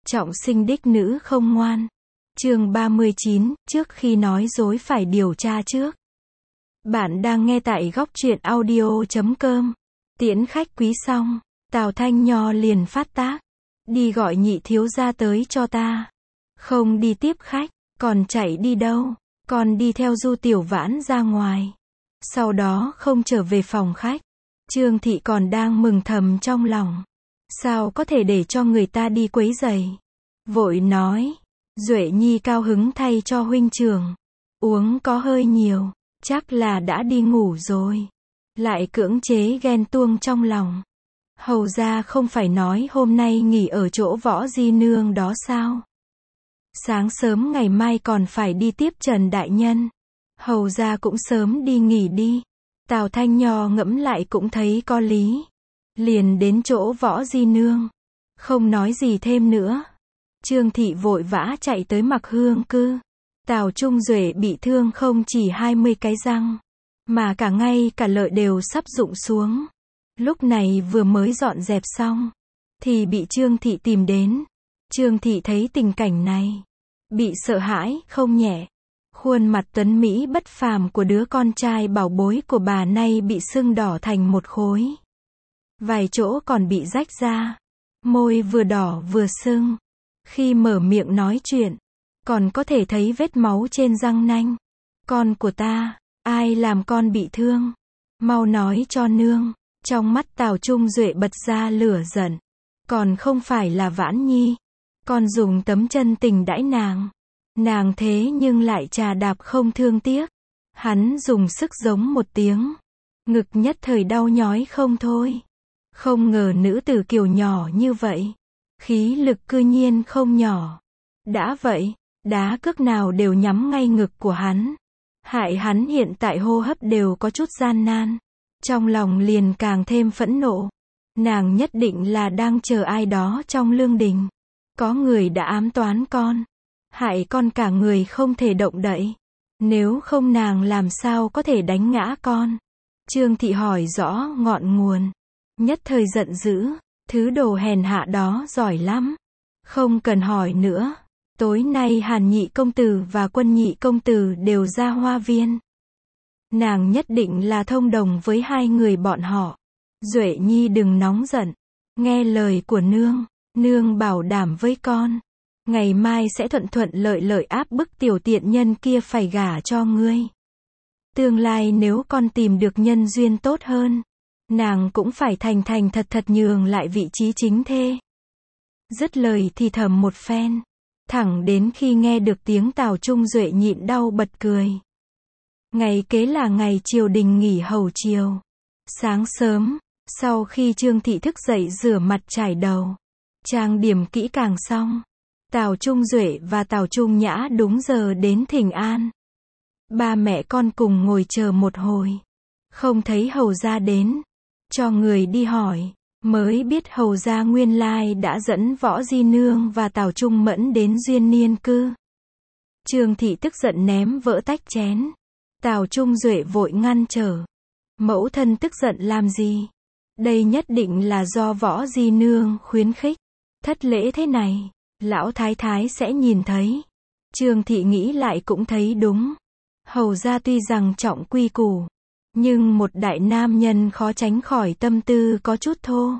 Trọng sinh đích nữ không ngoan. Chương 39, trước khi nói dối phải điều tra trước. Bạn đang nghe tại góc truyện audio.com. Tiễn khách quý xong, Tào Thanh Nho liền phát tác. Đi gọi nhị thiếu gia tới cho ta. Không đi tiếp khách, còn chạy đi đâu? Còn đi theo Du Tiểu Vãn ra ngoài. Sau đó không trở về phòng khách. Trương Thị còn đang mừng thầm trong lòng. Sao có thể để cho người ta đi quấy rầy? Vội nói, Duệ Nhi cao hứng thay cho huynh trưởng. Uống có hơi nhiều, chắc là đã đi ngủ rồi. Lại cưỡng chế ghen tuông trong lòng. Hầu ra không phải nói hôm nay nghỉ ở chỗ Võ Di Nương đó sao? Sáng sớm ngày mai còn phải đi tiếp Trần Đại Nhân. Hầu ra cũng sớm đi nghỉ đi. Tào Thanh Nho ngẫm lại cũng thấy có lý. Liền đến chỗ Võ Di Nương. Không nói gì thêm nữa. Trương Thị vội vã chạy tới Mặc Hương Cư. Tào Trung Duệ bị thương không chỉ 20 cái răng, mà cả ngay cả lợi đều sắp rụng xuống. Lúc này vừa mới dọn dẹp xong, thì bị Trương Thị tìm đến. Trương Thị thấy tình cảnh này, bị sợ hãi không nhẹ. Khuôn mặt tuấn Mỹ bất phàm của đứa con trai bảo bối của bà nay bị sưng đỏ thành một khối. Vài chỗ còn bị rách ra. Môi vừa đỏ vừa sưng. Khi mở miệng nói chuyện, còn có thể thấy vết máu trên răng nanh. Con của ta, ai làm con bị thương? Mau nói cho nương. Trong mắt Tào Trung Duệ bật ra lửa giận. Còn không phải là Vãn Nhi. Con dùng tấm chân tình đãi nàng. Nàng thế nhưng lại chà đạp không thương tiếc. Hắn dùng sức giống một tiếng. Ngực nhất thời đau nhói không thôi. Không ngờ nữ tử kiều nhỏ như vậy. Khí lực cư nhiên không nhỏ. Đã vậy, đá cước nào đều nhắm ngay ngực của hắn. Hại hắn hiện tại hô hấp đều có chút gian nan. Trong lòng liền càng thêm phẫn nộ. Nàng nhất định là đang chờ ai đó trong lương đình. Có người đã ám toán con. Hại con cả người không thể động đậy. Nếu không nàng làm sao có thể đánh ngã con. Trương Thị hỏi rõ ngọn nguồn. Nhất thời giận dữ. Thứ đồ hèn hạ đó giỏi lắm. Không cần hỏi nữa. Tối nay Hàn nhị công tử và Quân nhị công tử đều ra hoa viên. Nàng nhất định là thông đồng với hai người bọn họ. Duệ Nhi đừng nóng giận. Nghe lời của nương. Nương bảo đảm với con. Ngày mai sẽ thuận thuận lợi lợi áp bức tiểu tiện nhân kia phải gả cho ngươi. Tương lai nếu con tìm được nhân duyên tốt hơn, nàng cũng phải thành thành thật thật nhường lại vị trí chính thê. Dứt lời thì thầm một phen. Thẳng đến khi nghe được tiếng Tào Trung Duệ nhịn đau bật cười. Ngày kế là ngày triều đình nghỉ hầu chiều. Sáng sớm, sau khi Trương Thị thức dậy rửa mặt chải đầu, trang điểm kỹ càng xong, Tào Trung Duệ và Tào Trung Nhã đúng giờ đến thỉnh an. Ba mẹ con cùng ngồi chờ một hồi. Không thấy hầu gia đến. Cho người đi hỏi. Mới biết hầu gia nguyên lai đã dẫn Võ Di Nương và Tào Trung Mẫn đến Duyên Niên Cư. Trương Thị tức giận ném vỡ tách chén. Tào Trung Duệ vội ngăn trở. Mẫu thân tức giận làm gì? Đây nhất định là do Võ Di Nương khuyến khích. Thất lễ thế này, lão thái thái sẽ nhìn thấy. Trương Thị nghĩ lại cũng thấy đúng. Hầu gia tuy rằng trọng quy củ, nhưng một đại nam nhân khó tránh khỏi tâm tư có chút thô.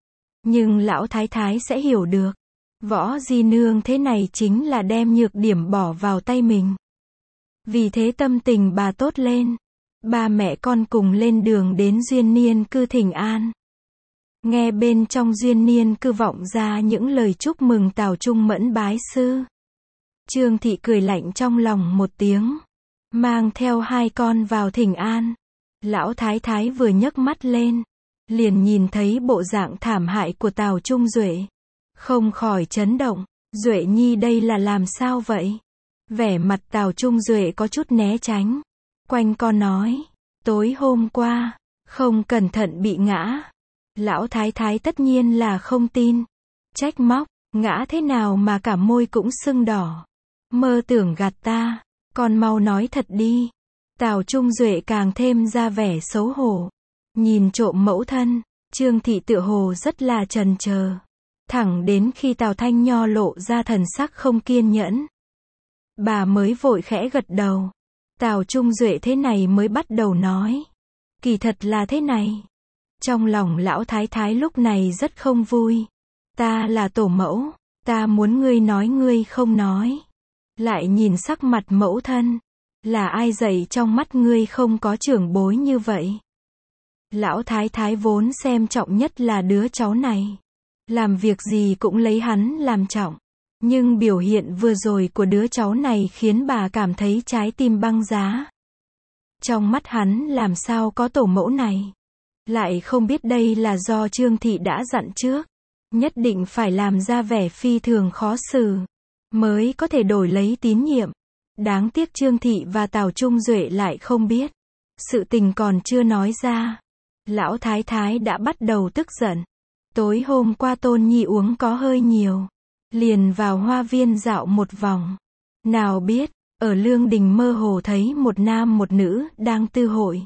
Nhưng lão thái thái sẽ hiểu được. Võ Di Nương thế này chính là đem nhược điểm bỏ vào tay mình. Vì thế tâm tình bà tốt lên. Ba mẹ con cùng lên đường đến Duyên Niên Cư thỉnh an. Nghe bên trong Duyên Niên Cư vọng ra những lời chúc mừng Tào Trung Mẫn bái sư. Trương Thị cười lạnh trong lòng một tiếng. Mang theo hai con vào thỉnh an. Lão thái thái vừa nhấc mắt lên, liền nhìn thấy bộ dạng thảm hại của Tào Trung Duệ. Không khỏi chấn động. Duệ Nhi đây là làm sao vậy? Vẻ mặt Tào Trung Duệ có chút né tránh. Quanh co nói. Tối hôm qua, không cẩn thận bị ngã. Lão thái thái tất nhiên là không tin. Trách móc. Ngã thế nào mà cả môi cũng sưng đỏ? Mơ tưởng gạt ta. Con mau nói thật đi. Tào Trung Duệ càng thêm ra vẻ xấu hổ. Nhìn trộm mẫu thân. Trương Thị tựa hồ rất là chần chờ. Thẳng đến khi Tào Thanh Nho lộ ra thần sắc không kiên nhẫn, bà mới vội khẽ gật đầu. Tào Trung Duệ thế này mới bắt đầu nói. Kỳ thật là thế này. Trong lòng lão thái thái lúc này rất không vui. Ta là tổ mẫu, ta muốn ngươi nói ngươi không nói. Lại nhìn sắc mặt mẫu thân. Là ai dạy trong mắt ngươi không có trưởng bối như vậy? Lão thái thái vốn xem trọng nhất là đứa cháu này. Làm việc gì cũng lấy hắn làm trọng. Nhưng biểu hiện vừa rồi của đứa cháu này khiến bà cảm thấy trái tim băng giá. Trong mắt hắn làm sao có tổ mẫu này? Lại không biết đây là do Trương Thị đã dặn trước. Nhất định phải làm ra vẻ phi thường khó xử. Mới có thể đổi lấy tín nhiệm. Đáng tiếc Trương Thị và Tào Trung Duệ lại không biết. Sự tình còn chưa nói ra. Lão thái thái đã bắt đầu tức giận. Tối hôm qua Tôn Nhi uống có hơi nhiều. Liền vào hoa viên dạo một vòng. Nào biết, ở lương đình mơ hồ thấy một nam một nữ đang tư hội.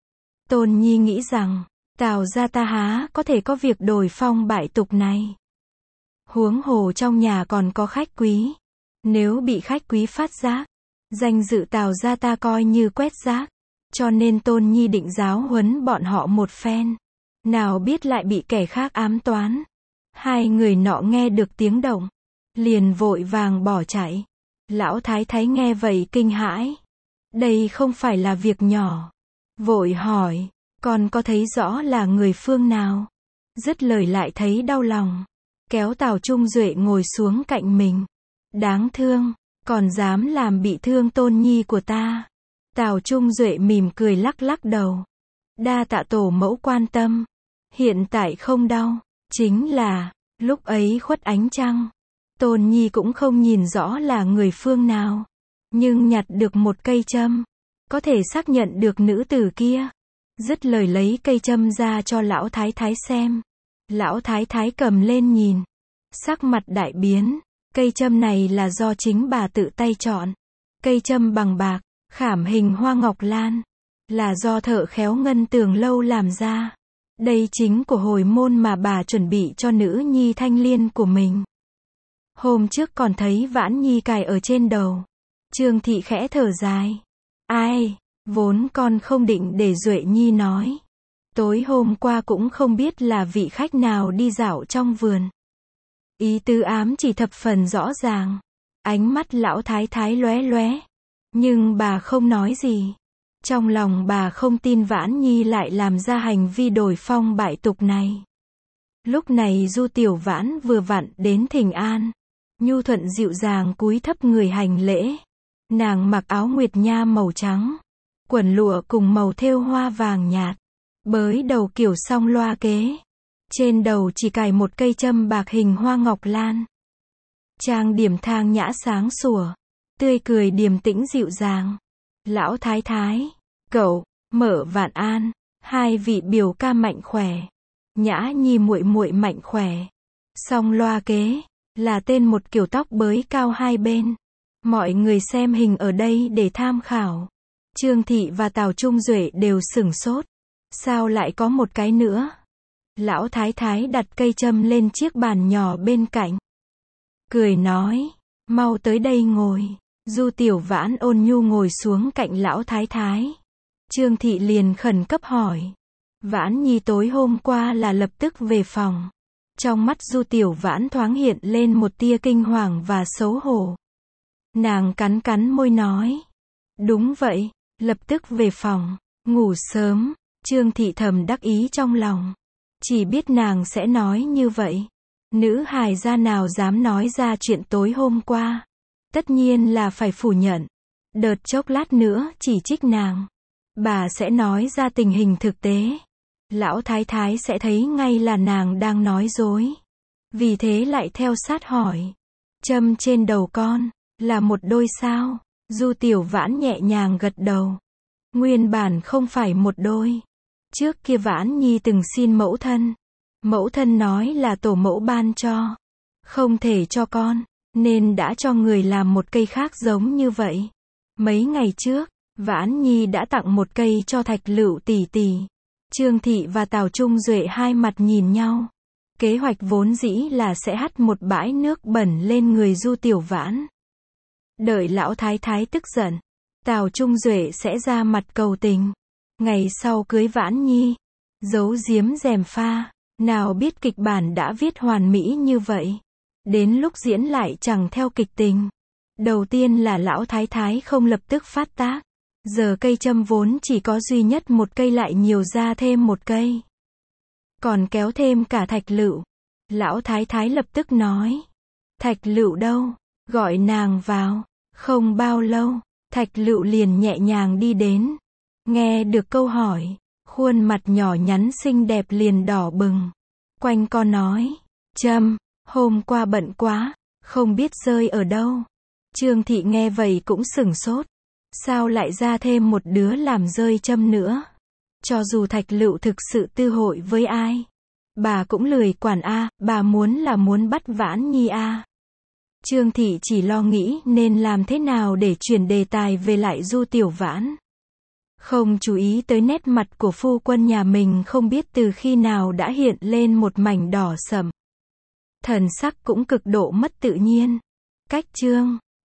Tôn Nhi nghĩ rằng, Tào gia ta há có thể có việc đổi phong bại tục này. Huống hồ trong nhà còn có khách quý. Nếu bị khách quý phát giác, danh dự Tào gia ta coi như quét rác. Cho nên Tôn Nhi định giáo huấn bọn họ một phen. Nào biết lại bị kẻ khác ám toán. Hai người nọ nghe được tiếng động, liền vội vàng bỏ chạy. Lão thái thái nghe vậy kinh hãi. Đây không phải là việc nhỏ. Vội hỏi, con có thấy rõ là người phương nào? Dứt lời lại thấy đau lòng. Kéo Tào Trung Duệ ngồi xuống cạnh mình. Đáng thương, còn dám làm bị thương Tôn Nhi của ta. Tào Trung Duệ mỉm cười lắc lắc đầu. Đa tạ tổ mẫu quan tâm. Hiện tại không đau. Chính là, lúc ấy khuất ánh trăng. Tôn Nhi cũng không nhìn rõ là người phương nào. Nhưng nhặt được một cây châm. Có thể xác nhận được nữ tử kia. Dứt lời lấy cây châm ra cho lão thái thái xem. Lão thái thái cầm lên nhìn. Sắc mặt đại biến. Cây châm này là do chính bà tự tay chọn. Cây châm bằng bạc, khảm hình hoa ngọc lan. Là do thợ khéo Ngân Tường Lâu làm ra. Đây chính của hồi môn mà bà chuẩn bị cho nữ nhi Thanh Liên của mình. Hôm trước còn thấy Vãn Nhi cài ở trên đầu. Trương Thị khẽ thở dài. Ai, vốn con không định để Duệ Nhi nói. Tối hôm qua cũng không biết là vị khách nào đi dạo trong vườn. Ý tứ ám chỉ thập phần rõ ràng. Ánh mắt lão thái thái lóe lóe. Nhưng bà không nói gì. Trong lòng bà không tin Vãn Nhi lại làm ra hành vi đổi phong bại tục này. Lúc này Du Tiểu Vãn vừa vặn đến thỉnh an. Nhu thuận dịu dàng cúi thấp người hành lễ. Nàng mặc áo nguyệt nha màu trắng. Quần lụa cùng màu thêu hoa vàng nhạt. Bới đầu kiểu song loa kế. Trên đầu chỉ cài một cây châm bạc hình hoa ngọc lan. Trang điểm thang nhã sáng sủa. Tươi cười điềm tĩnh dịu dàng. Lão thái thái, cậu, Mở Vạn An, hai vị biểu ca mạnh khỏe. Nhã Nhi muội muội mạnh khỏe. Song loa kế, là tên một kiểu tóc bới cao hai bên. Mọi người xem hình ở đây để tham khảo. Trương Thị và Tào Trung Duệ đều sửng sốt. Sao lại có một cái nữa? Lão thái thái đặt cây châm lên chiếc bàn nhỏ bên cạnh. Cười nói, mau tới đây ngồi. Du Tiểu Vãn ôn nhu ngồi xuống cạnh lão thái thái. Trương Thị liền khẩn cấp hỏi. Vãn Nhi tối hôm qua là lập tức về phòng. Trong mắt Du Tiểu Vãn thoáng hiện lên một tia kinh hoàng và xấu hổ. Nàng cắn cắn môi nói. Đúng vậy, lập tức về phòng, ngủ sớm. Trương Thị thầm đắc ý trong lòng. Chỉ biết nàng sẽ nói như vậy. Nữ hài gia nào dám nói ra chuyện tối hôm qua. Tất nhiên là phải phủ nhận. Đợt chốc lát nữa chỉ trích nàng. Bà sẽ nói ra tình hình thực tế. Lão thái thái sẽ thấy ngay là nàng đang nói dối. Vì thế lại theo sát hỏi. Châm trên đầu con, là một đôi sao? Du Tiểu Vãn nhẹ nhàng gật đầu. Nguyên bản không phải một đôi. Trước kia Vãn Nhi từng xin mẫu thân. Mẫu thân nói là tổ mẫu ban cho. Không thể cho con, nên đã cho người làm một cây khác giống như vậy. Mấy ngày trước, Vãn Nhi đã tặng một cây cho Thạch Lựu tỷ tỷ. Trương Thị và Tào Trung Duệ hai mặt nhìn nhau. Kế hoạch vốn dĩ là sẽ hắt một bãi nước bẩn lên người Du Tiểu Vãn. Đợi lão thái thái tức giận, Tào Trung Duệ sẽ ra mặt cầu tình. Ngày sau cưới Vãn Nhi, giấu giếm gièm pha, nào biết kịch bản đã viết hoàn mỹ như vậy. Đến lúc diễn lại chẳng theo kịch tình. Đầu tiên là lão thái thái không lập tức phát tác. Giờ cây châm vốn chỉ có duy nhất một cây lại nhiều ra thêm một cây. Còn kéo thêm cả Thạch Lựu. Lão thái thái lập tức nói. Thạch Lựu đâu? Gọi nàng vào. Không bao lâu, Thạch Lựu liền nhẹ nhàng đi đến. Nghe được câu hỏi, khuôn mặt nhỏ nhắn xinh đẹp liền đỏ bừng. Quanh co nói. Châm, hôm qua bận quá, không biết rơi ở đâu. Trương Thị nghe vậy cũng sửng sốt. Sao lại ra thêm một đứa làm rơi châm nữa? Cho dù Thạch Lựu thực sự tư hội với ai, bà cũng lười quản a, bà muốn là muốn bắt Vãn Nhi a. Trương Thị chỉ lo nghĩ nên làm thế nào để chuyển đề tài về lại Du Tiểu Vãn. Không chú ý tới nét mặt của phu quân nhà mình không biết từ khi nào đã hiện lên một mảnh đỏ sẫm. Thần sắc cũng cực độ mất tự nhiên. Cách Trương